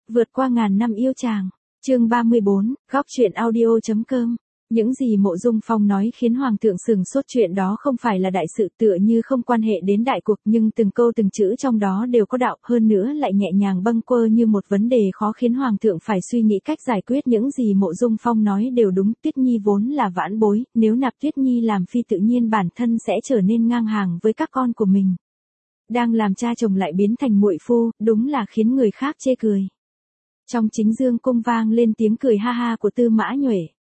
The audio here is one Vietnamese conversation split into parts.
Vượt qua ngàn năm yêu chàng. Chương 34, góc truyện audio.com. Những gì Mộ Dung Phong nói khiến Hoàng thượng sừng sốt, chuyện đó không phải là đại sự, tựa như không quan hệ đến đại cuộc, nhưng từng câu từng chữ trong đó đều có đạo, hơn nữa lại nhẹ nhàng bâng quơ như một vấn đề khó, khiến Hoàng thượng phải suy nghĩ cách giải quyết. Những gì Mộ Dung Phong nói đều đúng, Tuyết Nhi vốn là vãn bối, nếu nạp Tuyết Nhi làm phi tự nhiên bản thân sẽ trở nên ngang hàng với các con của mình. Đang làm cha chồng lại biến thành muội phu, đúng là khiến người khác chê cười. Trong chính dương cung vang lên tiếng cười ha ha của Tư Mã Nhuệ.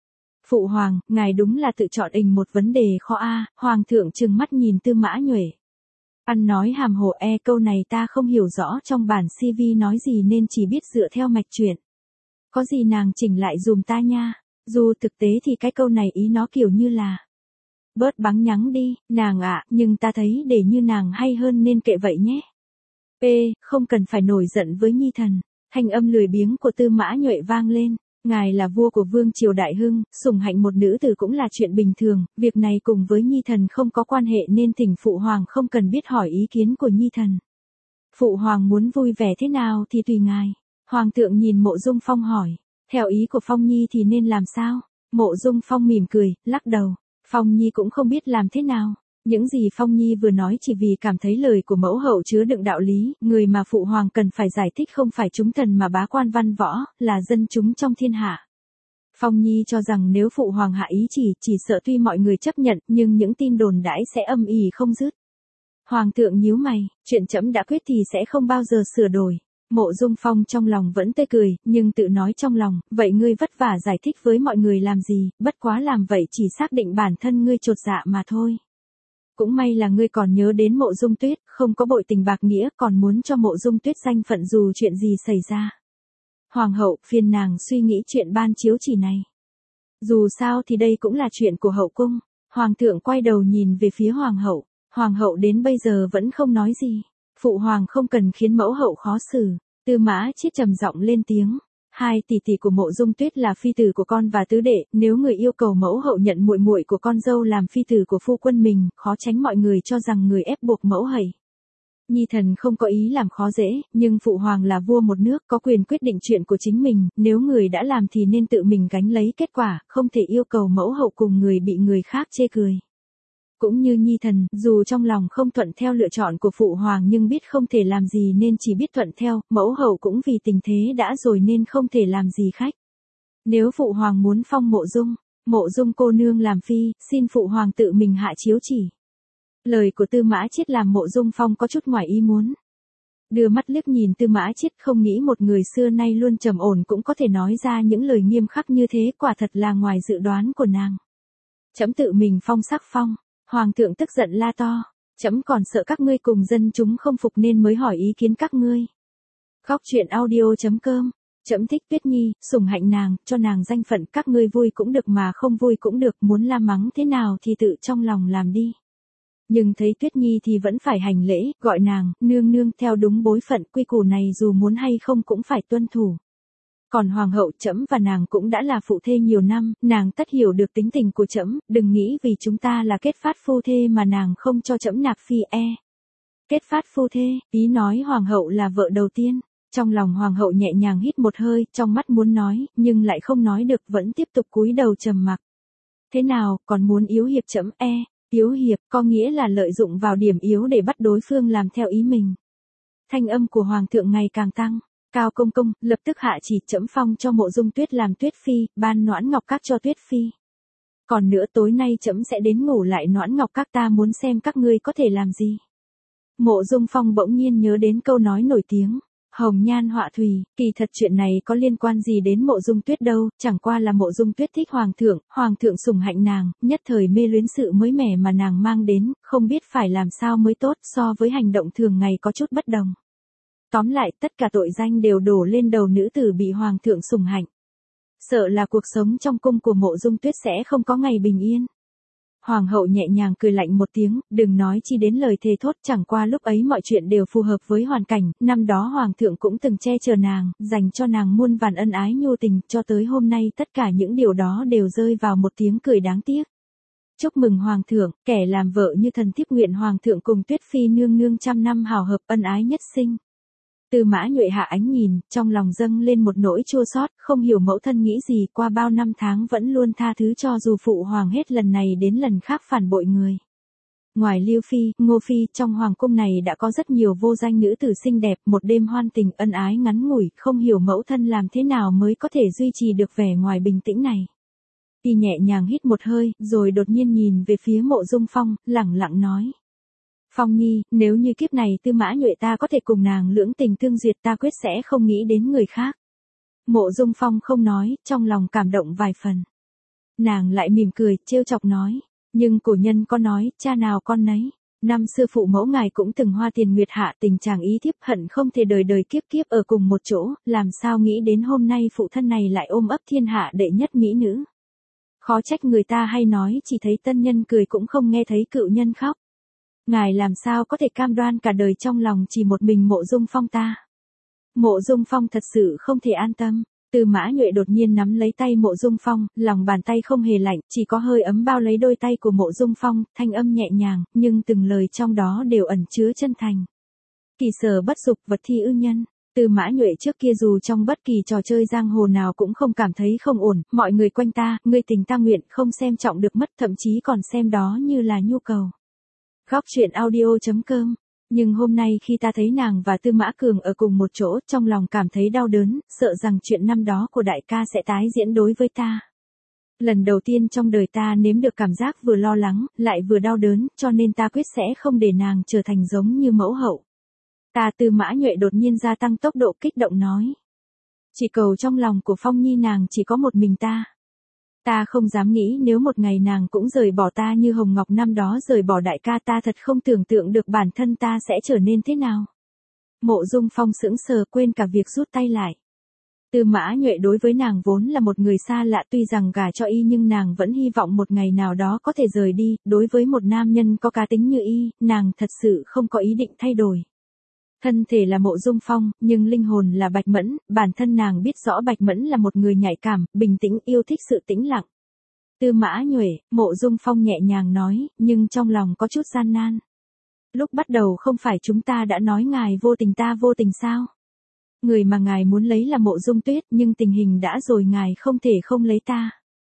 Phụ hoàng, ngài đúng là tự chọn một vấn đề khó a. Hoàng thượng trừng mắt nhìn Tư Mã Nhuệ. Ăn nói hàm hồ, câu này ta không hiểu rõ trong bản CV nói gì nên chỉ biết dựa theo mạch truyện. Có gì nàng chỉnh lại dùm ta nha. Dù thực tế thì cái câu này ý nó kiểu như là bớt báng nhắng đi, nàng ạ, nhưng ta thấy để như nàng hay hơn nên kệ vậy nhé. Không cần phải nổi giận với Nhi thần. Thanh âm lười biếng của Tư Mã Nhuệ vang lên. Ngài là vua của vương triều đại hưng, sủng hạnh một nữ tử cũng là chuyện bình thường, việc này cùng với Nhi thần không có quan hệ nên thỉnh phụ hoàng không cần biết hỏi ý kiến của Nhi thần. Phụ hoàng muốn vui vẻ thế nào thì tùy ngài. Hoàng thượng nhìn Mộ Dung Phong hỏi, theo ý của Phong Nhi thì nên làm sao? Mộ Dung Phong mỉm cười, lắc đầu. Phong Nhi cũng không biết làm thế nào. Những gì Phong Nhi vừa nói chỉ vì cảm thấy lời của mẫu hậu chứa đựng đạo lý, người mà phụ hoàng cần phải giải thích không phải chúng thần mà bá quan văn võ, là dân chúng trong thiên hạ. Phong Nhi cho rằng nếu phụ hoàng hạ ý chỉ sợ tuy mọi người chấp nhận, nhưng những tin đồn đãi sẽ âm ỉ không dứt. Hoàng thượng nhíu mày, chuyện trẫm đã quyết thì sẽ không bao giờ sửa đổi. Mộ Dung Phong trong lòng vẫn tươi cười, nhưng tự nói trong lòng, vậy ngươi vất vả giải thích với mọi người làm gì, bất quá làm vậy chỉ xác định bản thân ngươi chột dạ mà thôi. Cũng may là ngươi còn nhớ đến Mộ Dung Tuyết, không có bội tình bạc nghĩa, còn muốn cho Mộ Dung Tuyết danh phận dù chuyện gì xảy ra. Hoàng hậu, phiền nàng suy nghĩ chuyện ban chiếu chỉ này. Dù sao thì đây cũng là chuyện của hậu cung. Hoàng thượng quay đầu nhìn về phía hoàng hậu. Hoàng hậu đến bây giờ vẫn không nói gì. Phụ hoàng không cần khiến mẫu hậu khó xử. Tư Mã Chiết trầm giọng lên tiếng. Hai tỷ tỷ của Mộ Dung Tuyết là phi tử của con và tứ đệ, nếu người yêu cầu mẫu hậu nhận muội muội của con dâu làm phi tử của phu quân mình, khó tránh mọi người cho rằng người ép buộc mẫu hậu. Nhi thần không có ý làm khó dễ, nhưng phụ hoàng là vua một nước, có quyền quyết định chuyện của chính mình, nếu người đã làm thì nên tự mình gánh lấy kết quả, không thể yêu cầu mẫu hậu cùng người bị người khác chê cười. Cũng như Nhi thần, dù trong lòng không thuận theo lựa chọn của phụ hoàng nhưng biết không thể làm gì nên chỉ biết thuận theo, mẫu hậu cũng vì tình thế đã rồi nên không thể làm gì khách. Nếu phụ hoàng muốn phong Mộ Dung cô nương làm phi, xin phụ hoàng tự mình hạ chiếu chỉ. Lời của Tư Mã Chiết làm Mộ Dung Phong có chút ngoài ý muốn. Đưa mắt liếc nhìn Tư Mã Chiết, không nghĩ một người xưa nay luôn trầm ổn cũng có thể nói ra những lời nghiêm khắc như thế, quả thật là ngoài dự đoán của nàng. Trẫm tự mình phong sắc phong. Hoàng thượng tức giận la to, trẫm còn sợ các ngươi cùng dân chúng không phục nên mới hỏi ý kiến các ngươi. Góc truyện audio.com. Trẫm thích Tuyết Nhi, sủng hạnh nàng, cho nàng danh phận, các ngươi vui cũng được mà không vui cũng được, muốn la mắng thế nào thì tự trong lòng làm đi. Nhưng thấy Tuyết Nhi thì vẫn phải hành lễ, gọi nàng nương nương theo đúng bối phận, quy củ này dù muốn hay không cũng phải tuân thủ. Còn hoàng hậu, trẫm và nàng cũng đã là phụ thê nhiều năm, nàng tất hiểu được tính tình của trẫm, đừng nghĩ vì chúng ta là kết phát phu thê mà nàng không cho trẫm nạp phi. Kết phát phu thê, ý nói hoàng hậu là vợ đầu tiên. Trong lòng hoàng hậu nhẹ nhàng hít một hơi, trong mắt muốn nói, nhưng lại không nói được, vẫn tiếp tục cúi đầu trầm mặc. Thế nào, còn muốn yếu hiệp trẫm? Yếu hiệp, có nghĩa là lợi dụng vào điểm yếu để bắt đối phương làm theo ý mình. Thanh âm của hoàng thượng ngày càng tăng. Cao công công, lập tức hạ chỉ, trẫm phong cho Mộ Dung Tuyết làm Tuyết phi, ban Noãn Ngọc Các cho Tuyết phi. Còn nữa tối nay trẫm sẽ đến ngủ lại Noãn Ngọc Các, ta muốn xem các ngươi có thể làm gì. Mộ Dung Phong bỗng nhiên nhớ đến câu nói nổi tiếng, hồng nhan họa thủy, kỳ thật chuyện này có liên quan gì đến Mộ Dung Tuyết đâu, chẳng qua là Mộ Dung Tuyết thích hoàng thượng sủng hạnh nàng, nhất thời mê luyến sự mới mẻ mà nàng mang đến, không biết phải làm sao mới tốt, so với hành động thường ngày có chút bất đồng. Tóm lại, tất cả tội danh đều đổ lên đầu nữ tử bị hoàng thượng sủng hạnh. Sợ là cuộc sống trong cung của Mộ Dung Tuyết sẽ không có ngày bình yên. Hoàng hậu nhẹ nhàng cười lạnh một tiếng, đừng nói chi đến lời thề thốt, chẳng qua lúc ấy mọi chuyện đều phù hợp với hoàn cảnh, năm đó hoàng thượng cũng từng che chở nàng, dành cho nàng muôn vàn ân ái nhu tình, cho tới hôm nay tất cả những điều đó đều rơi vào một tiếng cười đáng tiếc. Chúc mừng hoàng thượng, kẻ làm vợ như thần thiếp nguyện hoàng thượng cùng Tuyết phi nương nương trăm năm hào hợp ân ái nhất sinh. Tư Mã Nhuệ hạ ánh nhìn, trong lòng dâng lên một nỗi chua xót, không hiểu mẫu thân nghĩ gì, qua bao năm tháng vẫn luôn tha thứ cho dù phụ hoàng hết lần này đến lần khác phản bội người. Ngoài Lưu Phi, Ngô Phi, trong hoàng cung này đã có rất nhiều vô danh nữ tử xinh đẹp, một đêm hoan tình ân ái ngắn ngủi, không hiểu mẫu thân làm thế nào mới có thể duy trì được vẻ ngoài bình tĩnh này. Y nhẹ nhàng hít một hơi, rồi đột nhiên nhìn về phía Mộ Dung Phong, lẳng lặng nói. Phong Nhi, nếu như kiếp này Tư Mã Nhuệ ta có thể cùng nàng lưỡng tình tương duyệt, ta quyết sẽ không nghĩ đến người khác. Mộ Dung Phong không nói, trong lòng cảm động vài phần. Nàng lại mỉm cười, trêu chọc nói. Nhưng cổ nhân có nói, cha nào con nấy. Năm xưa phụ mẫu ngài cũng từng hoa tiền nguyệt hạ tình chàng ý thiếp hận không thể đời đời kiếp kiếp ở cùng một chỗ, làm sao nghĩ đến hôm nay phụ thân này lại ôm ấp thiên hạ đệ nhất mỹ nữ. Khó trách người ta hay nói chỉ thấy tân nhân cười cũng không nghe thấy cựu nhân khóc. Ngài làm sao có thể cam đoan cả đời trong lòng chỉ một mình Mộ Dung Phong ta. Mộ Dung Phong thật sự không thể an tâm. Tư Mã Nhuệ đột nhiên nắm lấy tay Mộ Dung Phong, lòng bàn tay không hề lạnh, chỉ có hơi ấm bao lấy đôi tay của Mộ Dung Phong, thanh âm nhẹ nhàng, nhưng từng lời trong đó đều ẩn chứa chân thành. Kỳ sở bất dục, vật thi ư nhân. Tư Mã Nhuệ trước kia dù trong bất kỳ trò chơi giang hồ nào cũng không cảm thấy không ổn, mọi người quanh ta, ngươi tình ta nguyện, không xem trọng được mất, thậm chí còn xem đó như là nhu cầu. Góc truyện audio.com. Nhưng hôm nay khi ta thấy nàng và Tư Mã Cường ở cùng một chỗ, trong lòng cảm thấy đau đớn, sợ rằng chuyện năm đó của đại ca sẽ tái diễn đối với ta. Lần đầu tiên trong đời ta nếm được cảm giác vừa lo lắng, lại vừa đau đớn, cho nên ta quyết sẽ không để nàng trở thành giống như mẫu hậu. Ta Tư Mã Nhuệ đột nhiên gia tăng tốc độ kích động nói. Chỉ cầu trong lòng của Phong Nhi nàng chỉ có một mình ta. Ta không dám nghĩ nếu một ngày nàng cũng rời bỏ ta như Hồng Ngọc năm đó rời bỏ đại ca, ta thật không tưởng tượng được bản thân ta sẽ trở nên thế nào. Mộ Dung Phong sững sờ quên cả việc rút tay lại. Tư Mã Nhuệ đối với nàng vốn là một người xa lạ, tuy rằng gả cho y nhưng nàng vẫn hy vọng một ngày nào đó có thể rời đi, đối với một nam nhân có cá tính như y, nàng thật sự không có ý định thay đổi. Thân thể là Mộ Dung Phong, nhưng linh hồn là Bạch Mẫn, bản thân nàng biết rõ Bạch Mẫn là một người nhạy cảm, bình tĩnh, yêu thích sự tĩnh lặng. Tư Mã Nhuệ, Mộ Dung Phong nhẹ nhàng nói, nhưng trong lòng có chút gian nan. Lúc bắt đầu không phải chúng ta đã nói ngài vô tình ta vô tình sao? Người mà ngài muốn lấy là Mộ Dung Tuyết, nhưng tình hình đã rồi ngài không thể không lấy ta.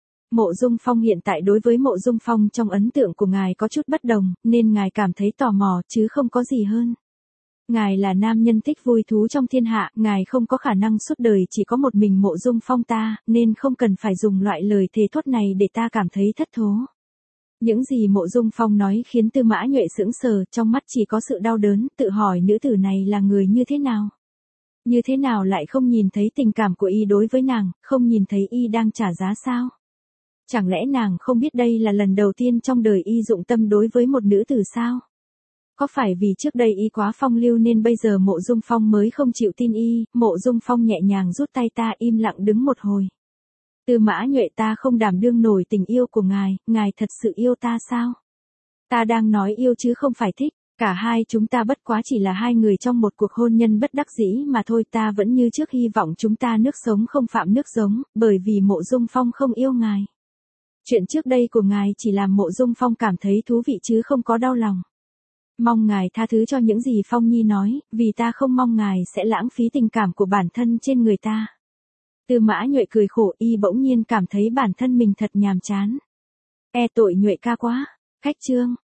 Mộ Dung Phong hiện tại đối với Mộ Dung Phong trong ấn tượng của ngài có chút bất đồng, nên ngài cảm thấy tò mò chứ không có gì hơn. Ngài là nam nhân thích vui thú trong thiên hạ, ngài không có khả năng suốt đời chỉ có một mình Mộ Dung Phong ta, nên không cần phải dùng loại lời thề thốt này để ta cảm thấy thất thố. Những gì Mộ Dung Phong nói khiến Tư Mã Nhuệ sững sờ, trong mắt chỉ có sự đau đớn, tự hỏi nữ tử này là người như thế nào. Như thế nào lại không nhìn thấy tình cảm của y đối với nàng, không nhìn thấy y đang trả giá sao? Chẳng lẽ nàng không biết đây là lần đầu tiên trong đời y dụng tâm đối với một nữ tử sao? Có phải vì trước đây y quá phong lưu nên bây giờ Mộ Dung Phong mới không chịu tin y? Mộ Dung Phong nhẹ nhàng rút tay ta, im lặng đứng một hồi. Tư Mã Nhuệ, ta không đảm đương nổi tình yêu của ngài thật sự yêu ta sao? Ta đang nói yêu chứ không phải thích, cả hai chúng ta bất quá chỉ là hai người trong một cuộc hôn nhân bất đắc dĩ mà thôi, ta vẫn như trước hy vọng chúng ta nước sống không phạm nước giống, bởi vì Mộ Dung Phong không yêu ngài. Chuyện trước đây của ngài chỉ làm Mộ Dung Phong cảm thấy thú vị chứ không có đau lòng. Mong ngài tha thứ cho những gì Phong Nhi nói, vì ta không mong ngài sẽ lãng phí tình cảm của bản thân trên người ta. Tư Mã Nhuệ cười khổ, y bỗng nhiên cảm thấy bản thân mình thật nhàm chán. Tội Nhuệ ca quá. Khách chương.